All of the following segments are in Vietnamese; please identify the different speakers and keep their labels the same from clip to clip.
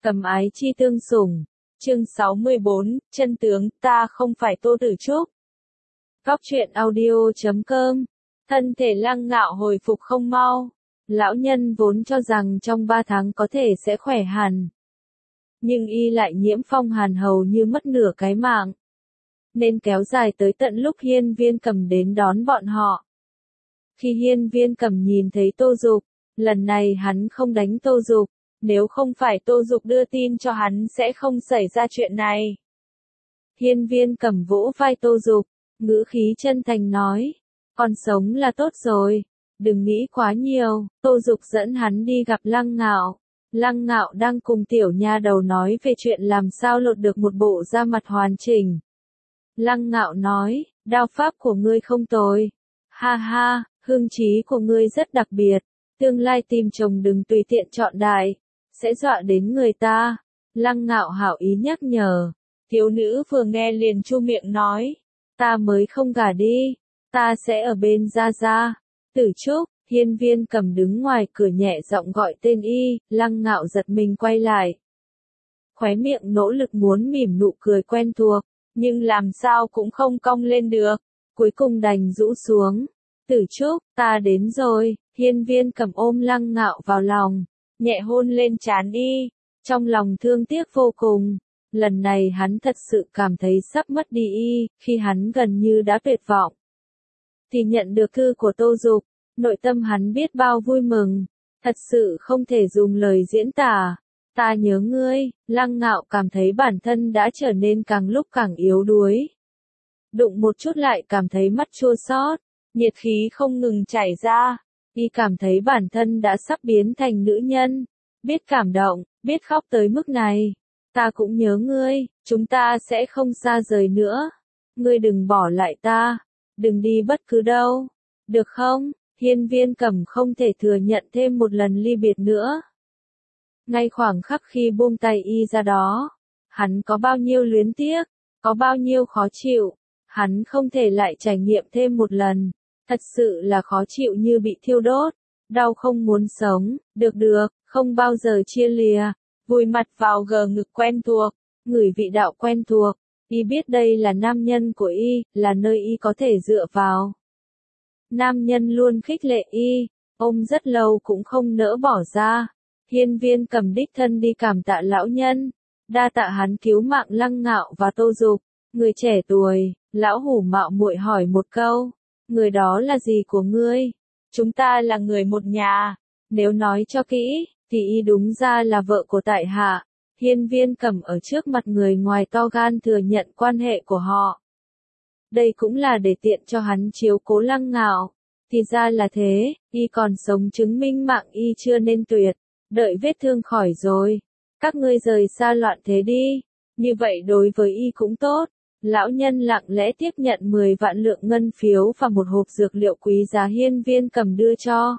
Speaker 1: Cầm ái chi tương sủng. Chương 64, chân tướng, ta không phải Tô Tử Trúc. Góc truyện audio.com. Thân thể Lăng Ngạo hồi phục không mau. Lão nhân vốn cho rằng trong 3 tháng có thể sẽ khỏe hẳn. Nhưng y lại nhiễm phong hàn hầu như mất nửa cái mạng. Nên kéo dài tới tận lúc Hiên Viên Cầm đến đón bọn họ. Khi Hiên Viên Cầm nhìn thấy Tô Dục, lần này hắn không đánh Tô Dục. Nếu không phải Tô Dục đưa tin cho hắn sẽ không xảy ra chuyện này. Hiên Viên Cầm vỗ vai Tô Dục, ngữ khí chân thành nói, còn sống là tốt rồi, đừng nghĩ quá nhiều. Tô Dục dẫn hắn đi gặp Lăng Ngạo. Lăng Ngạo đang cùng tiểu nha đầu nói về chuyện làm sao lột được một bộ da mặt hoàn chỉnh. Lăng Ngạo nói, đao pháp của ngươi không tồi. Ha ha, hương trí của ngươi rất đặc biệt. Tương lai tìm chồng đừng tùy tiện chọn đại, sẽ dọa đến người ta. Lăng Ngạo hảo ý nhắc nhở. Thiếu nữ vừa nghe liền chu miệng nói, ta mới không gả đi, ta sẽ ở bên Gia Gia. Tử Trúc. Hiên Viên Cầm đứng ngoài cửa nhẹ giọng gọi tên y. Lăng Ngạo giật mình quay lại. Khóe miệng nỗ lực muốn mỉm nụ cười quen thuộc, nhưng làm sao cũng không cong lên được, cuối cùng đành rũ xuống. Tử Trúc, ta đến rồi. Hiên Viên Cầm ôm Lăng Ngạo vào lòng, nhẹ hôn lên trán y, trong lòng thương tiếc vô cùng. Lần này hắn thật sự cảm thấy sắp mất đi y, khi hắn gần như đã tuyệt vọng. Thì nhận được thư của Tô Dục, nội tâm hắn biết bao vui mừng, thật sự không thể dùng lời diễn tả. Ta nhớ ngươi. Lăng Ngạo cảm thấy bản thân đã trở nên càng lúc càng yếu đuối. Đụng một chút lại cảm thấy mắt chua xót, nhiệt khí không ngừng chảy ra. Y cảm thấy bản thân đã sắp biến thành nữ nhân, biết cảm động, biết khóc tới mức này. Ta cũng nhớ ngươi, chúng ta sẽ không xa rời nữa. Ngươi đừng bỏ lại ta, đừng đi bất cứ đâu, được không? Hiên Viên Cầm không thể thừa nhận thêm một lần ly biệt nữa. Ngay khoảng khắc khi buông tay y ra đó, hắn có bao nhiêu luyến tiếc, có bao nhiêu khó chịu, hắn không thể lại trải nghiệm thêm một lần. Thật sự là khó chịu như bị thiêu đốt, đau không muốn sống. Được, không bao giờ chia lìa. Vùi mặt vào gờ ngực quen thuộc, ngửi vị đạo quen thuộc. Y biết đây là nam nhân của y, là nơi y có thể dựa vào. Nam nhân luôn khích lệ y, ôm rất lâu cũng không nỡ bỏ ra. Hiên Viên Cầm đích thân đi cảm tạ lão nhân, đa tạ hắn cứu mạng Lăng Ngạo và Tô Dục. Người trẻ tuổi, lão hủ mạo muội hỏi một câu, người đó là gì của ngươi? Chúng ta là người một nhà. Nếu nói cho kỹ, thì y đúng ra là vợ của tại hạ. Hiên Viên Cầm ở trước mặt người ngoài to gan thừa nhận quan hệ của họ. Đây cũng là để tiện cho hắn chiếu cố Lăng Ngạo. Thì ra là thế, y còn sống chứng minh mạng y chưa nên tuyệt. Đợi vết thương khỏi rồi, các ngươi rời xa loạn thế đi. Như vậy đối với y cũng tốt. Lão nhân lặng lẽ tiếp nhận 10 vạn lượng ngân phiếu và một hộp dược liệu quý giá Hiên Viên Cầm đưa cho.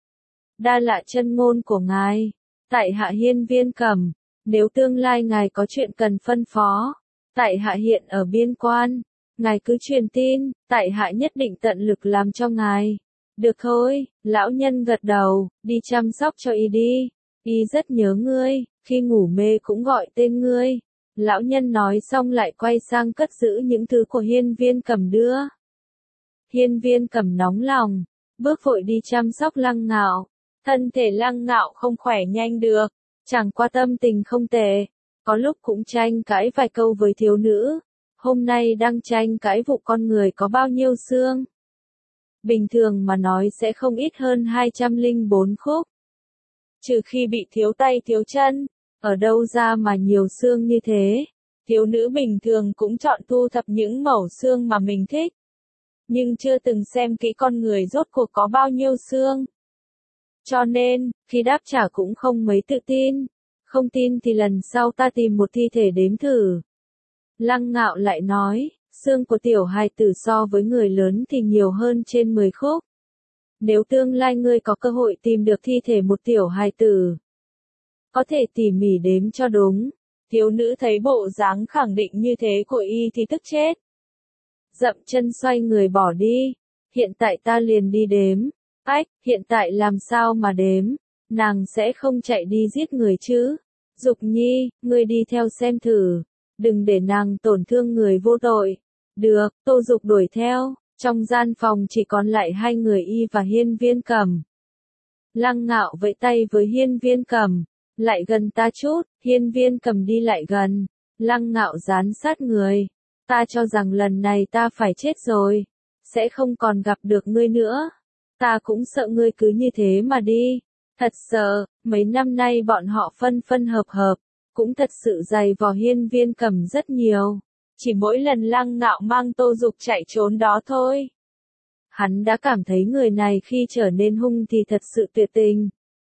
Speaker 1: Đa lạ chân ngôn của ngài. Tại hạ Hiên Viên Cầm, nếu tương lai ngài có chuyện cần phân phó, tại hạ hiện ở biên quan, ngài cứ truyền tin, tại hạ nhất định tận lực làm cho ngài. Được thôi. Lão nhân gật đầu, đi chăm sóc cho y đi. Y rất nhớ ngươi, khi ngủ mê cũng gọi tên ngươi. Lão nhân nói xong lại quay sang cất giữ những thứ của Hiên Viên Cầm đưa. Hiên Viên Cầm nóng lòng, bước vội đi chăm sóc Lăng Ngạo. Thân thể Lăng Ngạo không khỏe nhanh được, chẳng qua tâm tình không tệ, có lúc cũng tranh cãi vài câu với thiếu nữ. Hôm nay đang tranh cãi vụ con người có bao nhiêu xương. Bình thường mà nói sẽ không ít hơn 204 khúc. Trừ khi bị thiếu tay thiếu chân, ở đâu ra mà nhiều xương như thế. Thiếu nữ bình thường cũng chọn thu thập những mẩu xương mà mình thích. Nhưng chưa từng xem kỹ con người rốt cuộc có bao nhiêu xương. Cho nên, khi đáp trả cũng không mấy tự tin. Không tin thì lần sau ta tìm một thi thể đếm thử. Lăng Ngạo lại nói, xương của tiểu hài tử so với người lớn thì nhiều hơn trên 10 khúc. Nếu tương lai ngươi có cơ hội tìm được thi thể một tiểu hài tử, có thể tỉ mỉ đếm cho đúng. Thiếu nữ thấy bộ dáng khẳng định như thế của y thì tức chết. Dậm chân xoay người bỏ đi. Hiện tại ta liền đi đếm. Ách, hiện tại làm sao mà đếm? Nàng sẽ không chạy đi giết người chứ? Dục Nhi, ngươi đi theo xem thử, đừng để nàng tổn thương người vô tội. Được, Tô Dục đuổi theo, trong gian phòng chỉ còn lại hai người y và Hiên Viên Cầm. Lăng Ngạo vẫy tay với Hiên Viên Cầm, lại gần ta chút, Hiên Viên Cầm đi lại gần, Lăng Ngạo dán sát người, ta cho rằng lần này ta phải chết rồi, sẽ không còn gặp được ngươi nữa, ta cũng sợ ngươi cứ như thế mà đi, thật sợ, mấy năm nay bọn họ phân phân hợp hợp, cũng thật sự dày vò Hiên Viên Cầm rất nhiều, chỉ mỗi lần Lăng Ngạo mang Tô Dục chạy trốn đó thôi. Hắn đã cảm thấy người này khi trở nên hung thì thật sự tuyệt tình.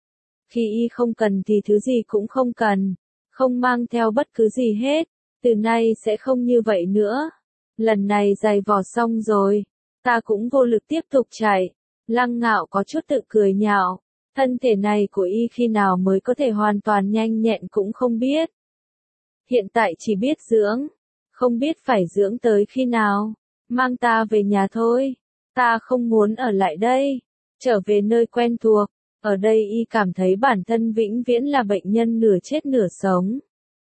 Speaker 1: Khi y không cần thì thứ gì cũng không cần, không mang theo bất cứ gì hết, từ nay sẽ không như vậy nữa. Lần này giày vò xong rồi, ta cũng vô lực tiếp tục chạy. Lăng Ngạo có chút tự cười nhạo, thân thể này của y khi nào mới có thể hoàn toàn nhanh nhẹn cũng không biết. Hiện tại chỉ biết dưỡng, không biết phải dưỡng tới khi nào, mang ta về nhà thôi. Ta không muốn ở lại đây, trở về nơi quen thuộc, ở đây y cảm thấy bản thân vĩnh viễn là bệnh nhân nửa chết nửa sống.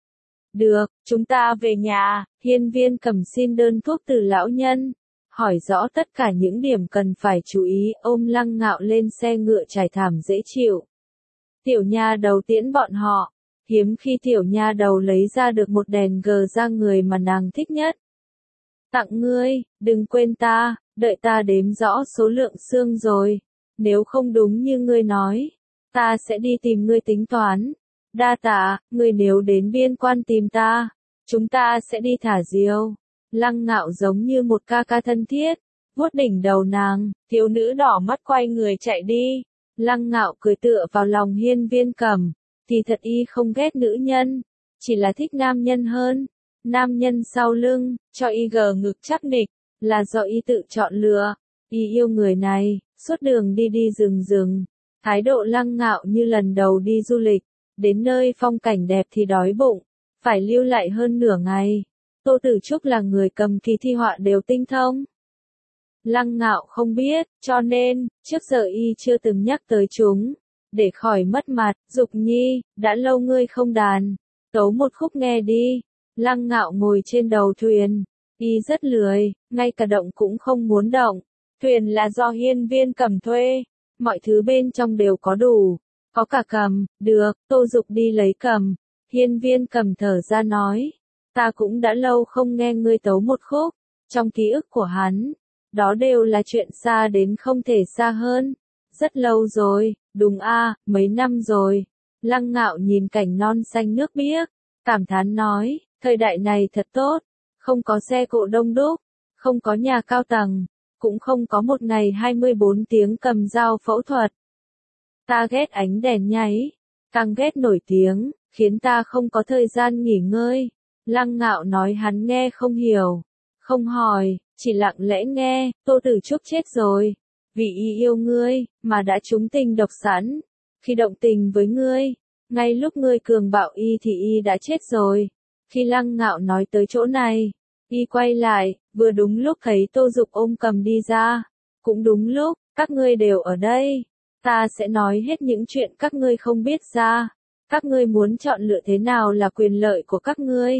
Speaker 1: Được, chúng ta về nhà, Hiên Viên Cầm xin đơn thuốc từ lão nhân, hỏi rõ tất cả những điểm cần phải chú ý, ôm Lăng Ngạo lên xe ngựa trải thảm dễ chịu. Tiểu nha đầu tiễn bọn họ, hiếm khi tiểu nha đầu lấy ra được một đèn gờ ra người mà nàng thích nhất. Tặng ngươi, đừng quên ta. Đợi ta đếm rõ số lượng xương rồi, nếu không đúng như ngươi nói, ta sẽ đi tìm ngươi tính toán. Đa tạ, ngươi nếu đến biên quan tìm ta, chúng ta sẽ đi thả diều. Lăng Ngạo giống như một ca ca thân thiết, vuốt đỉnh đầu nàng, thiếu nữ đỏ mắt quay người chạy đi. Lăng Ngạo cười tựa vào lòng Hiên Viên Cầm, thì thật y không ghét nữ nhân, chỉ là thích nam nhân hơn. Nam nhân sau lưng, cho y gờ ngực chắc nịch. Là do y tự chọn lựa, y yêu người này, suốt đường đi đi rừng rừng, thái độ Lăng Ngạo như lần đầu đi du lịch, đến nơi phong cảnh đẹp thì đói bụng, phải lưu lại hơn nửa ngày. Tô Tử Trúc là người cầm kỳ thi họa đều tinh thông. Lăng Ngạo không biết, cho nên, trước giờ y chưa từng nhắc tới chúng, để khỏi mất mặt. Dục Nhi, đã lâu ngươi không đàn, tấu một khúc nghe đi. Lăng Ngạo ngồi trên đầu thuyền. Y rất lười, ngay cả động cũng không muốn động. Thuyền là do Hiên Viên Cầm thuê, mọi thứ bên trong đều có đủ, có cả cầm, được, Tô Dục đi lấy cầm. Hiên Viên Cầm thở ra nói, ta cũng đã lâu không nghe ngươi tấu một khúc, trong ký ức của hắn, đó đều là chuyện xa đến không thể xa hơn. Rất lâu rồi, đúng a, mấy năm rồi. Lăng Ngạo nhìn cảnh non xanh nước biếc, cảm thán nói, thời đại này thật tốt. Không có xe cộ đông đúc, không có nhà cao tầng, cũng không có một ngày 24 tiếng cầm dao phẫu thuật. Ta ghét ánh đèn nháy, càng ghét nổi tiếng, khiến ta không có thời gian nghỉ ngơi. Lăng Ngạo nói hắn nghe không hiểu, không hỏi, chỉ lặng lẽ nghe. Tô Tử Trúc chết rồi, vì y yêu ngươi, mà đã trúng tình độc sẵn. Khi động tình với ngươi, ngay lúc ngươi cường bạo y thì y đã chết rồi. Khi Lăng Ngạo nói tới chỗ này, y quay lại, vừa đúng lúc thấy Tô Dục ôm cầm đi ra. Cũng đúng lúc, các ngươi đều ở đây. Ta sẽ nói hết những chuyện các ngươi không biết ra. Các ngươi muốn chọn lựa thế nào là quyền lợi của các ngươi.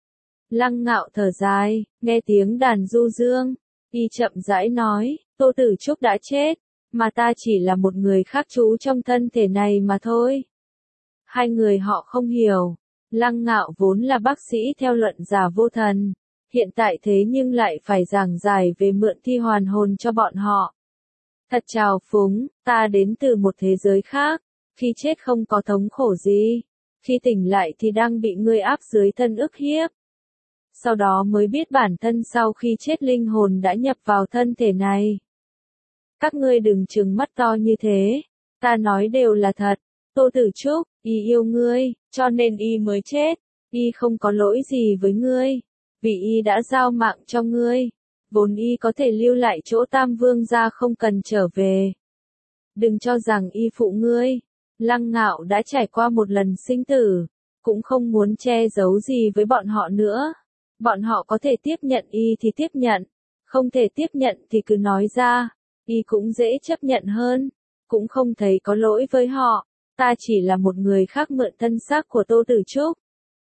Speaker 1: Lăng Ngạo thở dài, nghe tiếng đàn du dương. Y chậm rãi nói, Tô Tử Trúc đã chết, mà ta chỉ là một người khác trú trong thân thể này mà thôi. Hai người họ không hiểu. Lăng Ngạo vốn là bác sĩ theo luận giả vô thần, hiện tại thế nhưng lại phải giảng giải về mượn thi hoàn hồn cho bọn họ. Thật trào phúng, ta đến từ một thế giới khác, khi chết không có thống khổ gì, khi tỉnh lại thì đang bị ngươi áp dưới thân ức hiếp. Sau đó mới biết bản thân sau khi chết linh hồn đã nhập vào thân thể này. Các ngươi đừng trừng mắt to như thế, ta nói đều là thật. Tô Tử Trúc, y yêu ngươi, cho nên y mới chết, y không có lỗi gì với ngươi, vì y đã giao mạng cho ngươi, vốn y có thể lưu lại chỗ Tam Vương gia không cần trở về. Đừng cho rằng y phụ ngươi, Lăng Ngạo đã trải qua một lần sinh tử, cũng không muốn che giấu gì với bọn họ nữa. Bọn họ có thể tiếp nhận y thì tiếp nhận, không thể tiếp nhận thì cứ nói ra, y cũng dễ chấp nhận hơn, cũng không thấy có lỗi với họ. ta chỉ là một người khác mượn thân xác của Tô Tử Trúc.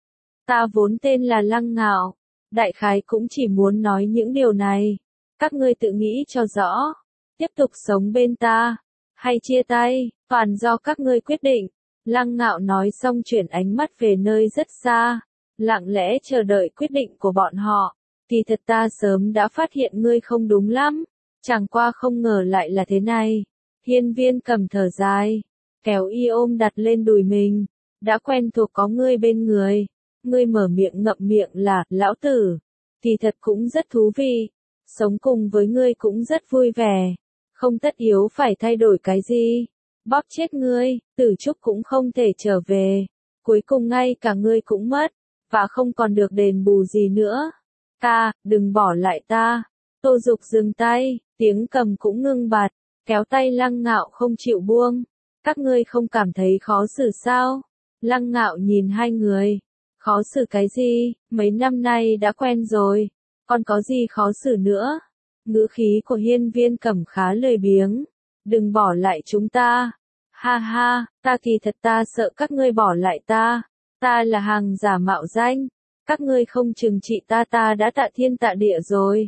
Speaker 1: Ta vốn tên là Lăng Ngạo, đại khái cũng chỉ muốn nói những điều này. Các ngươi tự nghĩ cho rõ, tiếp tục sống bên ta, hay chia tay, toàn do các ngươi quyết định. Lăng Ngạo nói xong chuyển ánh mắt về nơi rất xa, lặng lẽ chờ đợi quyết định của bọn họ. Kỳ thật ta sớm đã phát hiện ngươi không đúng lắm, chẳng qua không ngờ lại là thế này. Hiên Viên Cầm thở dài, kéo y ôm đặt lên đùi mình, đã quen thuộc có ngươi bên người. Ngươi mở miệng ngậm miệng là, lão tử, kỳ thật cũng rất thú vị, sống cùng với ngươi cũng rất vui vẻ, không tất yếu phải thay đổi cái gì. Bóp chết ngươi, Tử Trúc cũng không thể trở về, cuối cùng ngay cả ngươi cũng mất, và không còn được đền bù gì nữa. Ta, đừng bỏ lại ta. Tô Dục dừng tay, tiếng cầm cũng ngưng bặt, kéo tay Lăng Ngạo không chịu buông. Các ngươi không cảm thấy khó xử sao? Lăng Ngạo nhìn hai người. Khó xử cái gì, mấy năm nay đã quen rồi, còn có gì khó xử nữa? Ngữ khí của Hiên Viên Cẩm khá lười biếng. Đừng bỏ lại chúng ta. Ha ha, ta kỳ thật ta sợ các ngươi bỏ lại ta. Ta là hàng giả mạo danh. Các ngươi không trừng trị ta đã tạ thiên tạ địa rồi.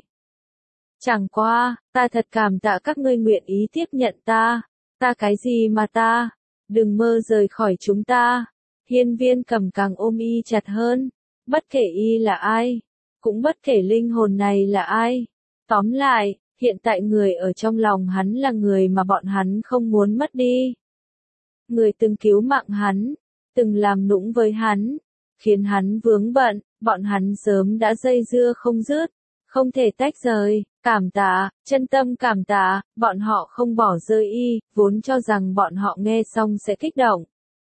Speaker 1: Chẳng qua, ta thật cảm tạ các ngươi nguyện ý tiếp nhận ta. Ta cái gì mà ta? Đừng mơ rời khỏi chúng ta. Hiên Viên Cầm càng ôm y chặt hơn. Bất kể y là ai, cũng bất kể linh hồn này là ai. Tóm lại, hiện tại người ở trong lòng hắn là người mà bọn hắn không muốn mất đi. Người từng cứu mạng hắn, từng làm nũng với hắn, khiến hắn vướng bận, bọn hắn sớm đã dây dưa không dứt, không thể tách rời. Cảm tạ, chân tâm cảm tạ, bọn họ không bỏ rơi y, vốn cho rằng bọn họ nghe xong sẽ kích động,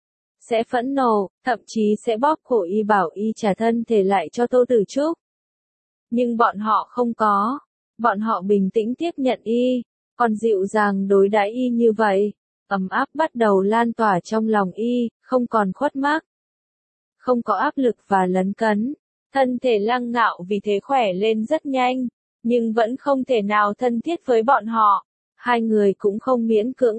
Speaker 1: sẽ phẫn nộ, thậm chí sẽ bóp cổ y bảo y trả thân thể lại cho Tô Tử Trúc. Nhưng bọn họ không có, bọn họ bình tĩnh tiếp nhận y, còn dịu dàng đối đãi y như vậy. Ấm áp bắt đầu lan tỏa trong lòng y, không còn khuất mắc, không có áp lực và lấn cấn. Thân thể Lăng Ngạo vì thế khỏe lên rất nhanh, nhưng vẫn không thể nào thân thiết với bọn họ. Hai người cũng không miễn cưỡng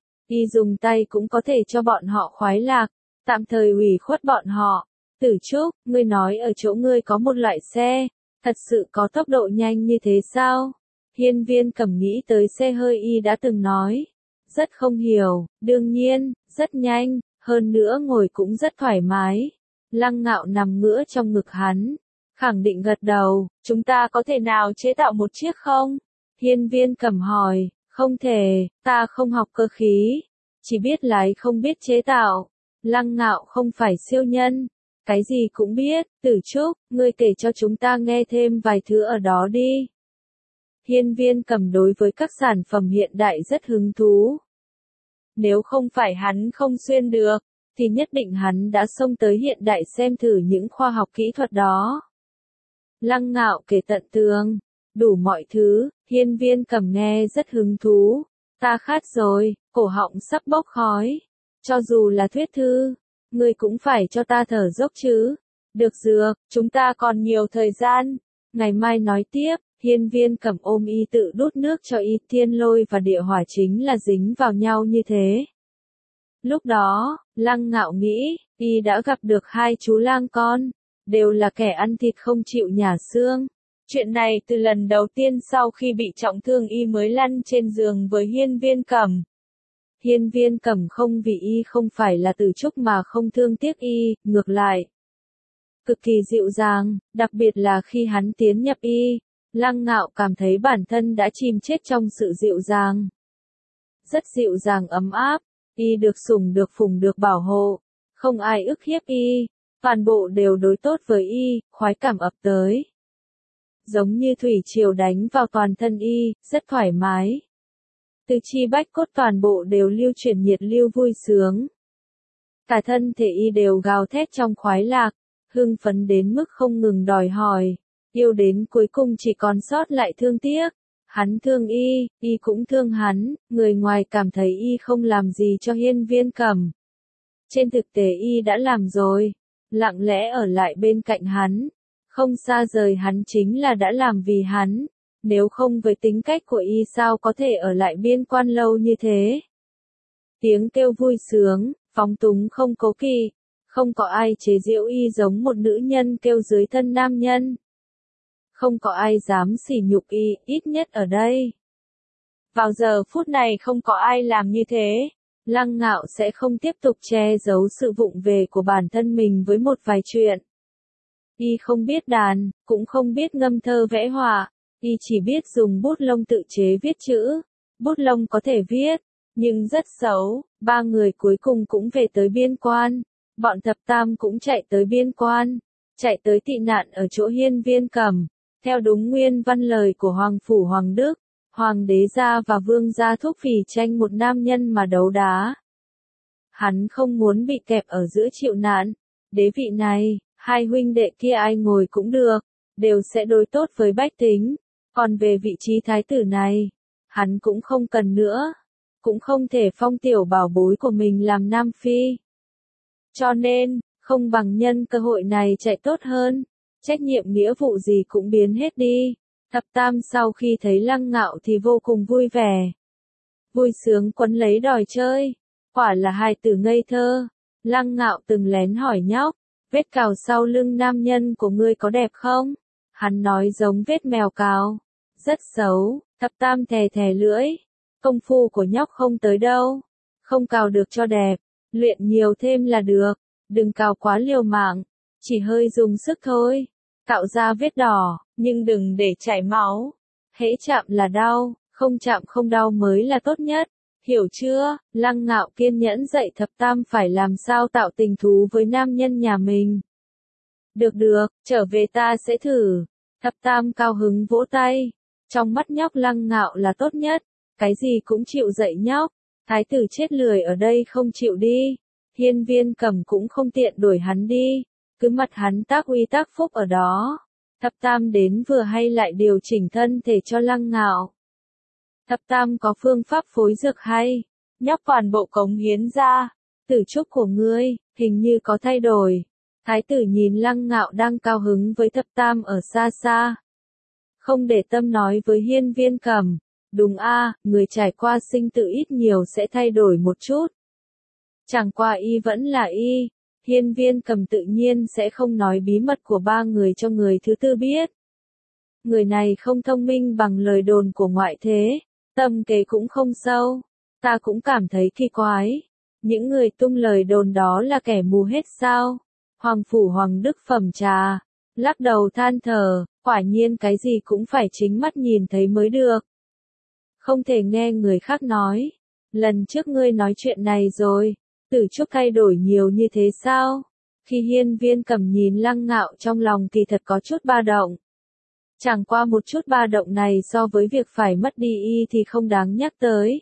Speaker 1: y dùng tay cũng có thể cho bọn họ khoái lạc, tạm thời ủy khuất bọn họ. Tử Trúc, ngươi nói ở chỗ ngươi có một loại xe, thật sự có tốc độ nhanh như thế sao? Hiên Viên Cẩm nghĩ tới xe hơi y đã từng nói. Rất không hiểu, đương nhiên, rất nhanh, hơn nữa ngồi cũng rất thoải mái. Lăng Ngạo nằm ngửa trong ngực hắn, khẳng định gật đầu. Chúng ta có thể nào chế tạo một chiếc không? Hiên Viên Cẩm hỏi. Không thể, ta không học cơ khí, chỉ biết lái không biết chế tạo. Lăng Ngạo không phải siêu nhân, cái gì cũng biết. Tử Trúc, ngươi kể cho chúng ta nghe thêm vài thứ ở đó đi. Hiên Viên Cẩm đối với các sản phẩm hiện đại rất hứng thú. Nếu không phải hắn không xuyên được, thì nhất định hắn đã xông tới hiện đại xem thử những khoa học kỹ thuật đó. Lăng Ngạo kể tận tường, đủ mọi thứ. Hiên Viên Cẩm nghe rất hứng thú. Ta khát rồi, cổ họng sắp bốc khói. Cho dù là thuyết thư, ngươi cũng phải cho ta thở dốc chứ. Được dược, chúng ta còn nhiều thời gian. Ngày mai nói tiếp. Hiên Viên Cẩm ôm y tự đút nước cho y. Thiên lôi và địa hỏa chính là dính vào nhau như thế. Lúc đó, Lăng Ngạo nghĩ, y đã gặp được hai chú lang con, đều là kẻ ăn thịt không chịu nhả xương. Chuyện này từ lần đầu tiên sau khi bị trọng thương y mới lăn trên giường với Hiên Viên Cẩm. Hiên Viên Cẩm không vì y không phải là Tử Trúc mà không thương tiếc y, ngược lại. Cực kỳ dịu dàng, đặc biệt là khi hắn tiến nhập y, Lăng Ngạo cảm thấy bản thân đã chìm chết trong sự dịu dàng. Rất dịu dàng ấm áp, y được sủng được phụng được bảo hộ, không ai ức hiếp y, toàn bộ đều đối tốt với y, khoái cảm ập tới. Giống như thủy triều đánh vào toàn thân y, rất thoải mái. Từ chi bách cốt toàn bộ đều lưu chuyển nhiệt lưu vui sướng. Cả thân thể y đều gào thét trong khoái lạc, hưng phấn đến mức không ngừng đòi hỏi, yêu đến cuối cùng chỉ còn sót lại thương tiếc. Hắn thương y cũng thương hắn, người ngoài cảm thấy y không làm gì cho Hiên Viên Cẩm. Trên thực tế y đã làm rồi, lặng lẽ ở lại bên cạnh hắn, không xa rời hắn chính là đã làm vì hắn, nếu không với tính cách của y sao có thể ở lại biên quan lâu như thế. Tiếng kêu vui sướng, phóng túng không cố kỵ, không có ai chế giễu y giống một nữ nhân kêu dưới thân nam nhân. Không có ai dám sỉ nhục y, ít nhất ở đây. Vào giờ phút này không có ai làm như thế. Lăng Ngạo sẽ không tiếp tục che giấu sự vụng về của bản thân mình với một vài chuyện. Y không biết đàn, cũng không biết ngâm thơ vẽ họa, y chỉ biết dùng bút lông tự chế viết chữ. Bút lông có thể viết, nhưng rất xấu. Ba người cuối cùng cũng về tới biên quan. Bọn thập tam cũng chạy tới biên quan, chạy tới tị nạn ở chỗ Hiên Viên Cầm. Theo đúng nguyên văn lời của Hoàng Phủ Hoàng Đức, Hoàng đế gia và vương gia thúc vì tranh một nam nhân mà đấu đá. Hắn không muốn bị kẹp ở giữa chịu nạn. Đế vị này, hai huynh đệ kia ai ngồi cũng được, đều sẽ đối tốt với bách tính. Còn về vị trí thái tử này, hắn cũng không cần nữa. Cũng không thể phong tiểu bảo bối của mình làm nam phi. Cho nên, không bằng nhân cơ hội này chạy tốt hơn. Trách nhiệm nghĩa vụ gì cũng biến hết đi. Thập tam sau khi thấy Lăng Ngạo thì vô cùng vui vẻ. Vui sướng quấn lấy đòi chơi. Quả là hài tử ngây thơ. Lăng Ngạo từng lén hỏi nhóc, vết cào sau lưng nam nhân của ngươi có đẹp không? Hắn nói giống vết mèo cào. Rất xấu. Thập tam thè thè lưỡi. Công phu của nhóc không tới đâu. Không cào được cho đẹp. Luyện nhiều thêm là được. Đừng cào quá liều mạng. Chỉ hơi dùng sức thôi. Cạo ra vết đỏ, nhưng đừng để chảy máu. Hễ chạm là đau, không chạm không đau mới là tốt nhất. Hiểu chưa? Lăng Ngạo kiên nhẫn dạy thập tam phải làm sao tạo tình thú với nam nhân nhà mình. Được được, trở về ta sẽ thử. Thập tam cao hứng vỗ tay. Trong mắt nhóc Lăng Ngạo là tốt nhất. Cái gì cũng chịu dạy nhóc. Thái tử chết lười ở đây không chịu đi. Hiên Viên Cầm cũng không tiện đuổi hắn đi. Cứ mặt hắn tác uy tác phúc ở đó. Thập tam đến vừa hay lại điều chỉnh thân thể cho Lăng Ngạo. Thập tam có phương pháp phối dược hay. Nhóc toàn bộ cống hiến ra. Tử trúc của ngươi, hình như có thay đổi. Thái tử nhìn Lăng Ngạo đang cao hứng với thập tam ở xa xa. Không để tâm nói với Hiên Viên Cầm. Đúng a, người trải qua sinh tử ít nhiều sẽ thay đổi một chút. Chẳng qua y vẫn là y. Hiên Viên Cầm tự nhiên sẽ không nói bí mật của ba người cho người thứ tư biết. Người này không thông minh bằng lời đồn của ngoại thế, tâm kế cũng không sâu. Ta cũng cảm thấy kỳ quái. Những người tung lời đồn đó là kẻ mù hết sao? Hoàng Phủ Hoàng Đức phẩm trà, lắc đầu than thở, quả nhiên cái gì cũng phải chính mắt nhìn thấy mới được. Không thể nghe người khác nói. Lần trước ngươi nói chuyện này rồi. Tử trúc thay đổi nhiều như thế sao? Khi Hiên Viên Cầm nhìn Lăng Ngạo trong lòng kỳ thật có chút ba động. Chẳng qua một chút ba động này so với việc phải mất đi y thì không đáng nhắc tới.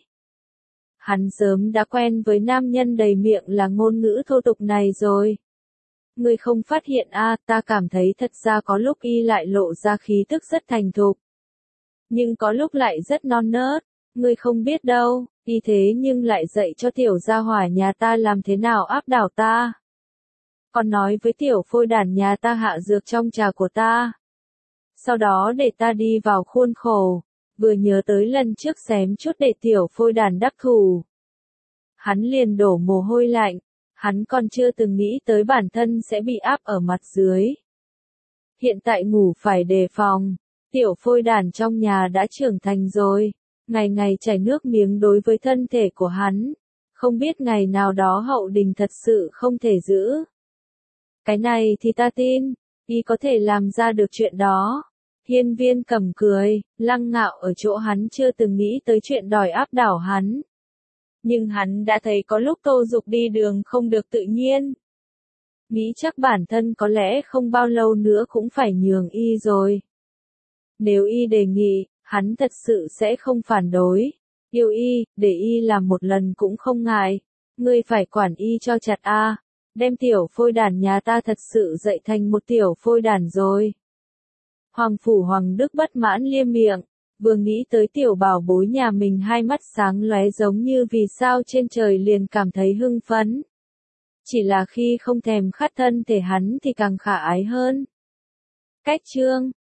Speaker 1: Hắn sớm đã quen với nam nhân đầy miệng là ngôn ngữ thô tục này rồi. Ngươi không phát hiện ta cảm thấy thật ra có lúc y lại lộ ra khí tức rất thành thục. Nhưng có lúc lại rất non nớt, ngươi không biết đâu. Y thế nhưng lại dạy cho tiểu gia hỏa nhà ta làm thế nào áp đảo ta. Còn nói với tiểu phôi đàn nhà ta hạ dược trong trà của ta. Sau đó để ta đi vào khuôn khổ, vừa nhớ tới lần trước xém chút để tiểu phôi đàn đắc thủ. Hắn liền đổ mồ hôi lạnh, hắn còn chưa từng nghĩ tới bản thân sẽ bị áp ở mặt dưới. Hiện tại ngủ phải đề phòng, tiểu phôi đàn trong nhà đã trưởng thành rồi. Ngày ngày chảy nước miếng đối với thân thể của hắn. Không biết ngày nào đó hậu đình thật sự không thể giữ. Cái này thì ta tin, y có thể làm ra được chuyện đó. Hiên Viên Cầm cười, Lăng Ngạo ở chỗ hắn chưa từng nghĩ tới chuyện đòi áp đảo hắn. Nhưng hắn đã thấy có lúc Tô Dục đi đường không được tự nhiên. Nghĩ chắc bản thân có lẽ không bao lâu nữa cũng phải nhường y rồi. Nếu y đề nghị, hắn thật sự sẽ không phản đối. Yêu y, để y làm một lần cũng không ngại. Ngươi phải quản y cho chặt đem tiểu phôi đàn nhà ta thật sự dạy thành một tiểu phôi đàn rồi. Hoàng Phủ Hoàng Đức bất mãn liêm miệng, vừa nghĩ tới tiểu bảo bối nhà mình hai mắt sáng lóe giống như vì sao trên trời liền cảm thấy hưng phấn. Chỉ là khi không thèm khát thân thể hắn thì càng khả ái hơn. Cách chương